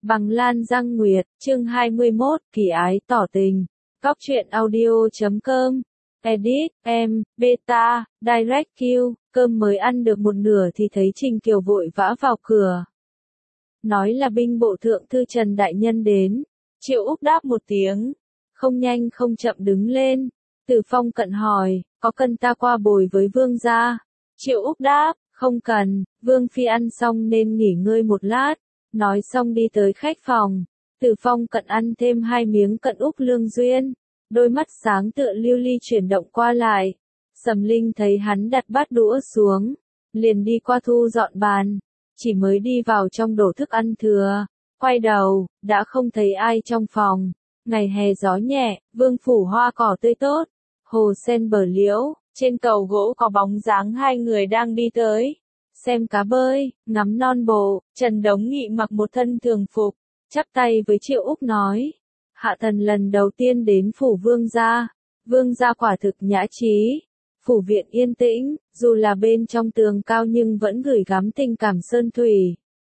Bằng Lan Giang Nguyệt, chương 21, kỳ ái tỏ tình. Góc truyện audio.com. Edit, em, beta, direct Q, cơm mới ăn được một nửa thì thấy Trình Kiều vội vã vào cửa. Nói là binh bộ thượng thư Trần Đại Nhân đến. Triệu Úc đáp một tiếng. Không nhanh không chậm đứng lên. Từ Phong cận hỏi, có cần ta qua bồi với vương gia? Triệu Úc đáp, không cần, vương phi ăn xong nên nghỉ ngơi một lát. Nói xong đi tới khách phòng. Từ Phong cận ăn thêm 2 miếng cận Úc lương duyên. Đôi mắt sáng tựa lưu ly chuyển động qua lại. Sầm Linh thấy hắn đặt bát đũa xuống. Liền đi qua thu dọn bàn. Chỉ mới đi vào trong đổ thức ăn thừa. Quay đầu, đã không thấy ai trong phòng. Ngày hè gió nhẹ, vương phủ hoa cỏ tươi tốt. Hồ sen bờ liễu, trên cầu gỗ có bóng dáng 2 người đang đi tới. Xem cá bơi, ngắm non bộ, Trần Đống Nghị mặc một thân thường phục, chắp tay với Triệu Úc nói. Hạ thần lần đầu tiên đến phủ vương gia. Vương gia quả thực nhã trí. Phủ viện yên tĩnh, dù là bên trong tường cao nhưng vẫn gửi gắm tình cảm sơn thủy.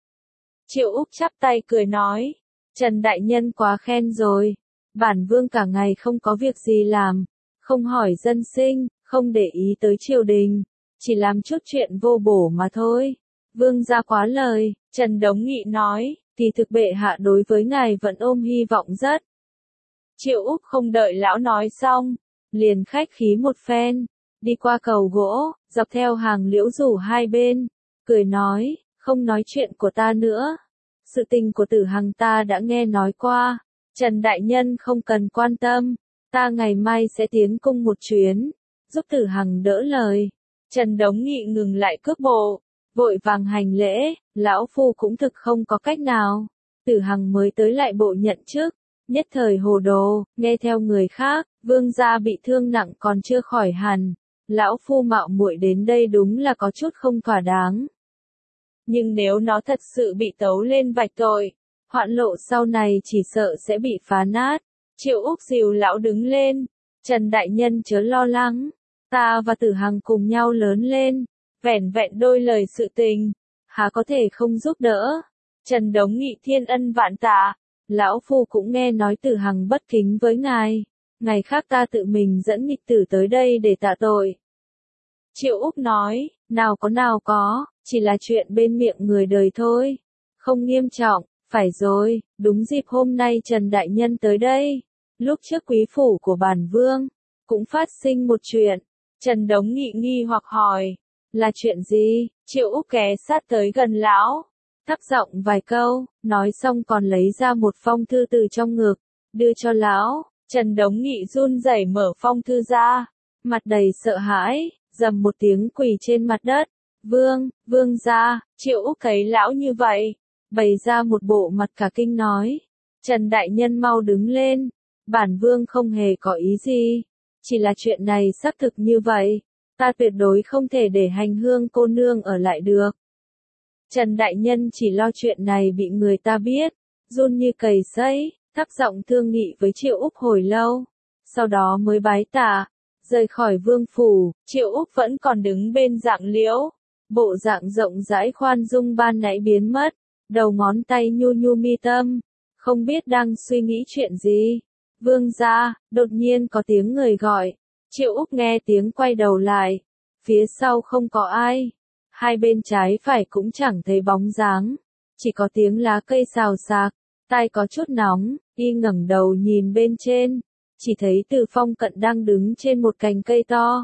Triệu Úc chắp tay cười nói. Trần Đại Nhân quá khen rồi. Bản vương cả ngày không có việc gì làm. Không hỏi dân sinh, không để ý tới triều đình. Chỉ làm chút chuyện vô bổ mà thôi. Vương gia quá lời, Trần Đống Nghị nói, kỳ thực bệ hạ đối với ngài vẫn ôm hy vọng rất. Triệu Úc không đợi lão nói xong, liền khách khí một phen, đi qua cầu gỗ, dọc theo hàng liễu rủ hai bên, cười nói, không nói chuyện của ta nữa. Sự tình của Tử Hằng ta đã nghe nói qua, Trần Đại Nhân không cần quan tâm, ta ngày mai sẽ tiến cung một chuyến, giúp Tử Hằng đỡ lời. Trần Đống Nghị ngừng lại cước bộ, vội vàng hành lễ, lão phu cũng thực không có cách nào. Tử Hằng mới tới lại bộ nhận chức, nhất thời hồ đồ, nghe theo người khác, vương gia bị thương nặng còn chưa khỏi hẳn. Lão phu mạo muội đến đây đúng là có chút không thỏa đáng. Nhưng nếu nó thật sự bị tấu lên vạch tội, hoạn lộ sau này chỉ sợ sẽ bị phá nát. Triệu Úc dìu lão đứng lên, Trần Đại Nhân chớ lo lắng. Ta và Tử Hằng cùng nhau lớn lên, vẻn vẹn đôi lời sự tình, há có thể không giúp đỡ. Trần Đống Nghị thiên ân vạn tạ, lão phu cũng nghe nói Tử Hằng bất kính với ngài, ngày khác ta tự mình dẫn nghịch tử tới đây để tạ tội. Triệu Úc nói, nào có, chỉ là chuyện bên miệng người đời thôi, không nghiêm trọng, phải rồi, đúng dịp hôm nay Trần Đại Nhân tới đây, lúc trước quý phủ của bản vương, cũng phát sinh một chuyện. Trần Đống Nghị nghi hoặc hỏi, là chuyện gì? Triệu Úc ghé sát tới gần lão, thấp giọng vài câu, nói xong còn lấy ra một phong thư từ trong ngực, đưa cho lão. Trần Đống Nghị run rẩy mở phong thư ra, mặt đầy sợ hãi, rầm một tiếng quỳ trên mặt đất. Vương gia. Triệu Úc thấy lão như vậy, bày ra một bộ mặt cả kinh nói, Trần Đại Nhân mau đứng lên, bản vương không hề có ý gì. Chỉ là chuyện này xác thực như vậy, ta tuyệt đối không thể để Hành Hương cô nương ở lại được. Trần Đại Nhân chỉ lo chuyện này bị người ta biết, run như cầy sấy, thấp giọng thương nghị với Triệu Úc hồi lâu, sau đó mới bái tạ, rời khỏi vương phủ. Triệu Úc vẫn còn đứng bên dạng liễu, bộ dạng rộng rãi khoan dung ban nãy biến mất, đầu ngón tay nhu nhu mi tâm, không biết đang suy nghĩ chuyện gì. Vương gia, đột nhiên có tiếng người gọi. Triệu Úc nghe tiếng quay đầu lại. Phía sau không có ai. Hai bên trái phải cũng chẳng thấy bóng dáng. Chỉ có tiếng lá cây xào xạc. Tai có chút nóng, y ngẩng đầu nhìn bên trên. Chỉ thấy Từ Phong cận đang đứng trên một cành cây to.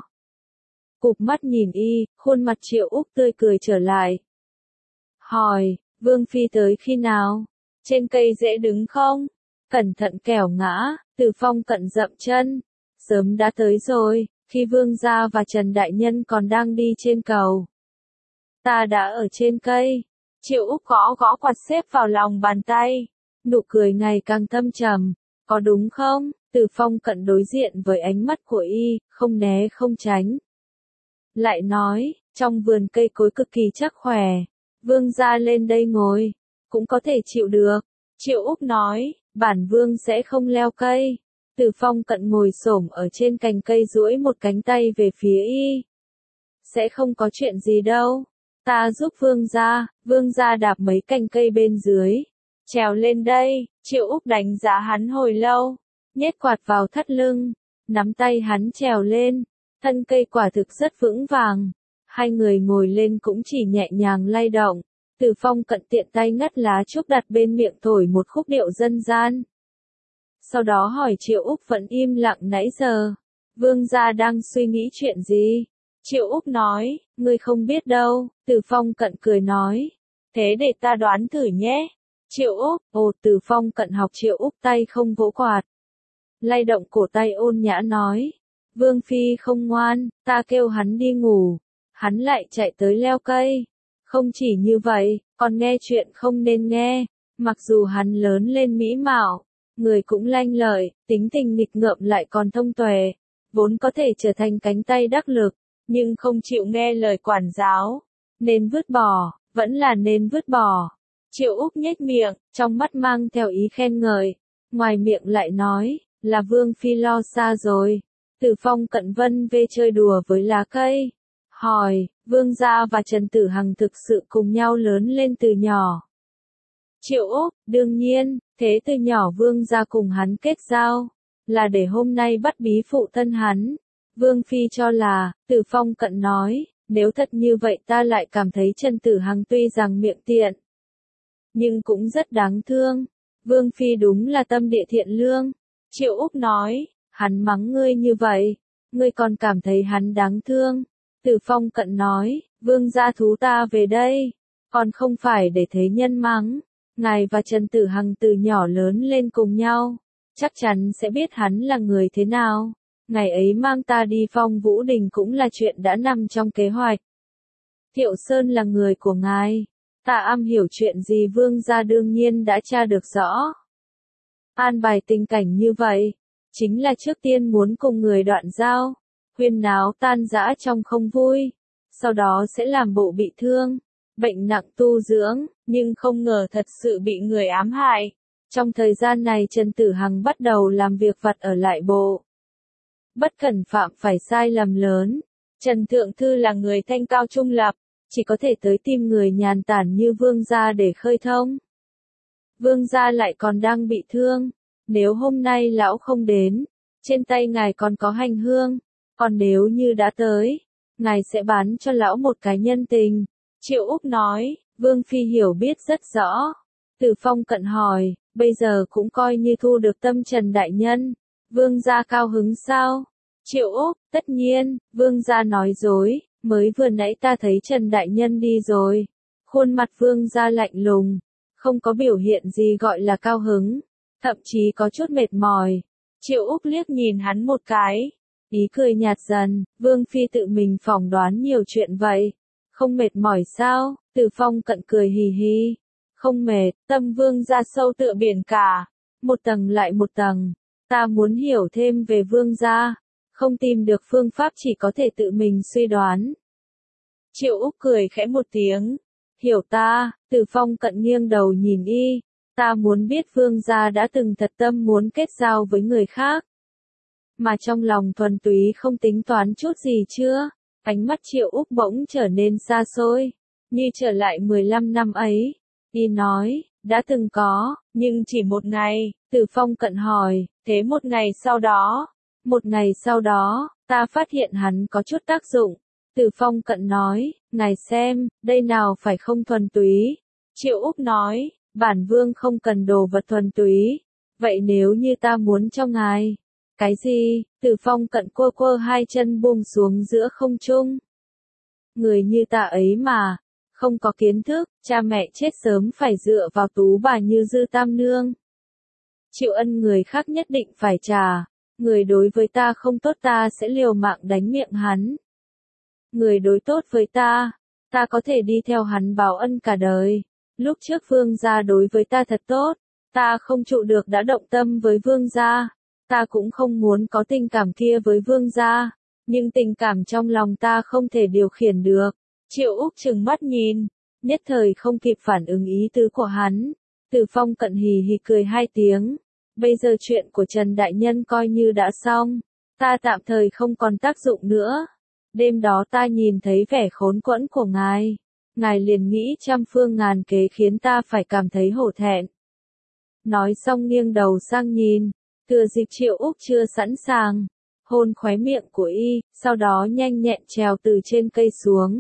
Cụp mắt nhìn y, khuôn mặt Triệu Úc tươi cười trở lại. Hỏi, Vương Phi tới khi nào? Trên cây dễ đứng không? Cẩn thận kẻo ngã. Từ Phong cận dậm chân, sớm đã tới rồi, khi vương gia và Trần Đại Nhân còn đang đi trên cầu. Ta đã ở trên cây. Triệu Úc gõ quạt xếp vào lòng bàn tay, nụ cười ngày càng thâm trầm. Có đúng không? Từ Phong cận đối diện với ánh mắt của y, không né không tránh. Lại nói, trong vườn cây cối cực kỳ chắc khỏe, vương gia lên đây ngồi, cũng có thể chịu được. Triệu Úc nói, bản vương sẽ không leo cây. Từ Phong cận ngồi xổm ở trên cành cây duỗi một cánh tay về phía y. Sẽ không có chuyện gì đâu. Ta giúp vương gia đạp mấy cành cây bên dưới. Trèo lên đây, Triệu Úc đánh giá hắn hồi lâu, nhét quạt vào thắt lưng, nắm tay hắn trèo lên, thân cây quả thực rất vững vàng. Hai người ngồi lên cũng chỉ nhẹ nhàng lay động. Từ Phong cận tiện tay ngắt lá trúc đặt bên miệng thổi một khúc điệu dân gian. Sau đó hỏi Triệu Úc vẫn im lặng nãy giờ. Vương gia đang suy nghĩ chuyện gì? Triệu Úc nói, ngươi không biết đâu. Từ Phong cận cười nói, thế để ta đoán thử nhé. Triệu Úc, Từ Phong cận học Triệu Úc tay không vỗ quạt. Lay động cổ tay ôn nhã nói, Vương Phi không ngoan, ta kêu hắn đi ngủ. Hắn lại chạy tới leo cây. Không chỉ như vậy, còn nghe chuyện không nên nghe. Mặc dù hắn lớn lên mỹ mạo, người cũng lanh lợi, tính tình nghịch ngợm lại còn thông tuệ, vốn có thể trở thành cánh tay đắc lực, nhưng không chịu nghe lời quản giáo. Nên vứt bỏ, vẫn là nên vứt bỏ. Triệu Úc nhếch miệng, trong mắt mang theo ý khen ngợi, ngoài miệng lại nói, là Vương Phi lo xa rồi. Từ Phong cận vân về chơi đùa với lá cây. Hỏi, Vương gia và Trần Tử Hằng thực sự cùng nhau lớn lên từ nhỏ. Triệu Úc, đương nhiên, thế từ nhỏ Vương gia cùng hắn kết giao, là để hôm nay bắt bí phụ thân hắn. Vương Phi cho là, Từ Phong cận nói, nếu thật như vậy ta lại cảm thấy Trần Tử Hằng tuy rằng miệng tiện, nhưng cũng rất đáng thương. Vương Phi đúng là tâm địa thiện lương. Triệu Úc nói, hắn mắng ngươi như vậy, ngươi còn cảm thấy hắn đáng thương. Từ Phong cận nói, Vương gia thú ta về đây, còn không phải để thế nhân mắng. Ngài và Trần Tử Hằng từ nhỏ lớn lên cùng nhau, chắc chắn sẽ biết hắn là người thế nào. Ngày ấy mang ta đi Phong Vũ Đình cũng là chuyện đã nằm trong kế hoạch. Thiệu Sơn là người của ngài, ta am hiểu chuyện gì Vương gia đương nhiên đã tra được rõ. An bài tình cảnh như vậy, chính là trước tiên muốn cùng người đoạn giao, huyên náo tan rã trong không vui, sau đó sẽ làm bộ bị thương, bệnh nặng tu dưỡng, nhưng không ngờ thật sự bị người ám hại. Trong thời gian này Trần Tử Hằng bắt đầu làm việc vặt ở lại bộ. Bất cẩn phạm phải sai lầm lớn. Trần Thượng Thư là người thanh cao trung lập, chỉ có thể tới tìm người nhàn tản như Vương gia để khơi thông. Vương gia lại còn đang bị thương, nếu hôm nay lão không đến, trên tay ngài còn có hành hương, còn nếu như đã tới, ngài sẽ bán cho lão một cái nhân tình. Triệu Úc nói, Vương Phi hiểu biết rất rõ. Từ Phong cận hỏi, bây giờ cũng coi như thu được tâm Trần Đại Nhân. Vương gia cao hứng sao? Triệu Úc, tất nhiên, Vương gia nói dối, mới vừa nãy ta thấy Trần Đại Nhân đi rồi. Khuôn mặt Vương gia lạnh lùng, không có biểu hiện gì gọi là cao hứng, thậm chí có chút mệt mỏi. Triệu Úc liếc nhìn hắn một cái, ý cười nhạt dần, Vương Phi tự mình phỏng đoán nhiều chuyện vậy. Không mệt mỏi sao? Từ Phong cận cười hì hì. Không mệt, tâm Vương gia sâu tựa biển cả, một tầng lại một tầng. Ta muốn hiểu thêm về Vương gia, không tìm được phương pháp chỉ có thể tự mình suy đoán. Triệu Úc cười khẽ một tiếng. Hiểu ta. Từ Phong cận nghiêng đầu nhìn y. Ta muốn biết Vương gia đã từng thật tâm muốn kết giao với người khác, mà trong lòng thuần túy không tính toán chút gì chưa? Ánh mắt Triệu Úc bỗng trở nên xa xôi, như trở lại 15 năm ấy. Y nói, đã từng có, nhưng chỉ một ngày. Từ Phong cận hỏi, thế một ngày sau đó? Một ngày sau đó, ta phát hiện hắn có chút tác dụng. Từ Phong cận nói, ngài xem, đây nào phải không thuần túy. Triệu Úc nói, bản vương không cần đồ vật thuần túy. Vậy nếu như ta muốn cho ngài, cái gì? Từ Phong cận quơ quơ hai chân buông xuống giữa không trung. Người như ta ấy mà, không có kiến thức, cha mẹ chết sớm phải dựa vào tú bà như Dư Tam Nương. Chịu ân người khác nhất định phải trả. Người đối với ta không tốt ta sẽ liều mạng đánh miệng hắn. Người đối tốt với ta, ta có thể đi theo hắn báo ân cả đời. Lúc trước Vương gia đối với ta thật tốt, ta không trụ được đã động tâm với Vương gia. Ta cũng không muốn có tình cảm kia với Vương gia, nhưng tình cảm trong lòng ta không thể điều khiển được. Triệu Úc trừng mắt nhìn, nhất thời không kịp phản ứng ý tứ của hắn. Từ Phong cận hì hì cười hai tiếng. Bây giờ chuyện của Trần Đại Nhân coi như đã xong, ta tạm thời không còn tác dụng nữa. Đêm đó ta nhìn thấy vẻ khốn quẫn của ngài liền nghĩ trăm phương ngàn kế khiến ta phải cảm thấy hổ thẹn. Nói xong nghiêng đầu sang nhìn, thừa dịp Triệu Úc chưa sẵn sàng, hôn khóe miệng của y, sau đó nhanh nhẹn trèo từ trên cây xuống.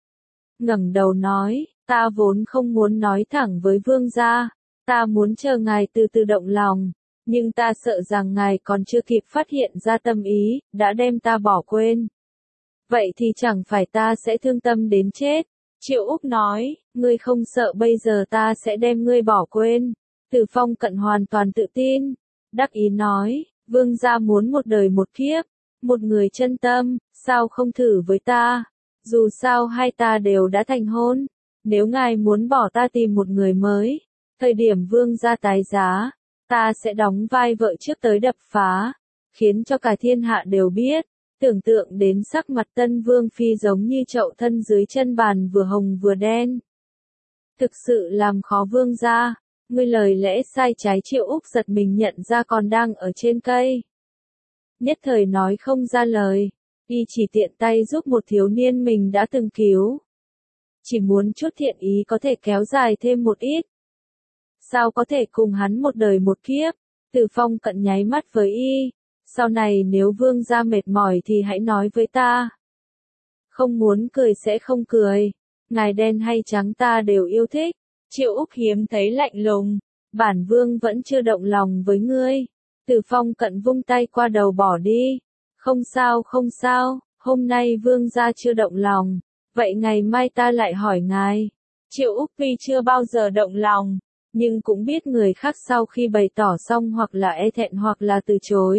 Ngẩng đầu nói, ta vốn không muốn nói thẳng với vương gia, ta muốn chờ ngài từ từ động lòng, nhưng ta sợ rằng ngài còn chưa kịp phát hiện ra tâm ý, đã đem ta bỏ quên. Vậy thì chẳng phải ta sẽ thương tâm đến chết. Triệu Úc nói, ngươi không sợ bây giờ ta sẽ đem ngươi bỏ quên. Từ Phong Cận hoàn toàn tự tin, đắc ý nói, vương gia muốn một đời một kiếp, một người chân tâm, sao không thử với ta, dù sao hai ta đều đã thành hôn, nếu ngài muốn bỏ ta tìm một người mới, thời điểm vương gia tái giá, ta sẽ đóng vai vợ trước tới đập phá, khiến cho cả thiên hạ đều biết. Tưởng tượng đến sắc mặt Tân Vương Phi giống như chậu thân dưới chân bàn vừa hồng vừa đen. Thực sự làm khó vương gia, ngươi lời lẽ sai trái. Triệu Úc giật mình nhận ra còn đang ở trên cây. Nhất thời nói không ra lời, y chỉ tiện tay giúp một thiếu niên mình đã từng cứu. Chỉ muốn chút thiện ý có thể kéo dài thêm một ít. Sao có thể cùng hắn một đời một kiếp, Từ Phong Cận nháy mắt với y. Sau này nếu vương gia mệt mỏi thì hãy nói với ta. Không muốn cười sẽ không cười. Ngài đen hay trắng ta đều yêu thích. Triệu Úc hiếm thấy lạnh lùng. Bản vương vẫn chưa động lòng với ngươi. Từ Phong Cận vung tay qua đầu bỏ đi. Không sao không sao, hôm nay vương gia chưa động lòng. Vậy ngày mai ta lại hỏi ngài. Triệu Úc tuy chưa bao giờ động lòng, nhưng cũng biết người khác sau khi bày tỏ xong hoặc là e thẹn hoặc là từ chối.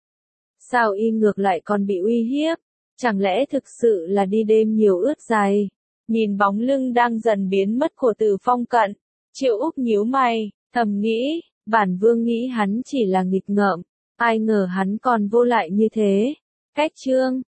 Sao y ngược lại còn bị uy hiếp? Chẳng lẽ thực sự là đi đêm nhiều ướt dày? Nhìn bóng lưng đang dần biến mất của Từ Phong Cận, Triệu Úc nhíu mày, thầm nghĩ, bản vương nghĩ hắn chỉ là nghịch ngợm, ai ngờ hắn còn vô lại như thế. Cách chương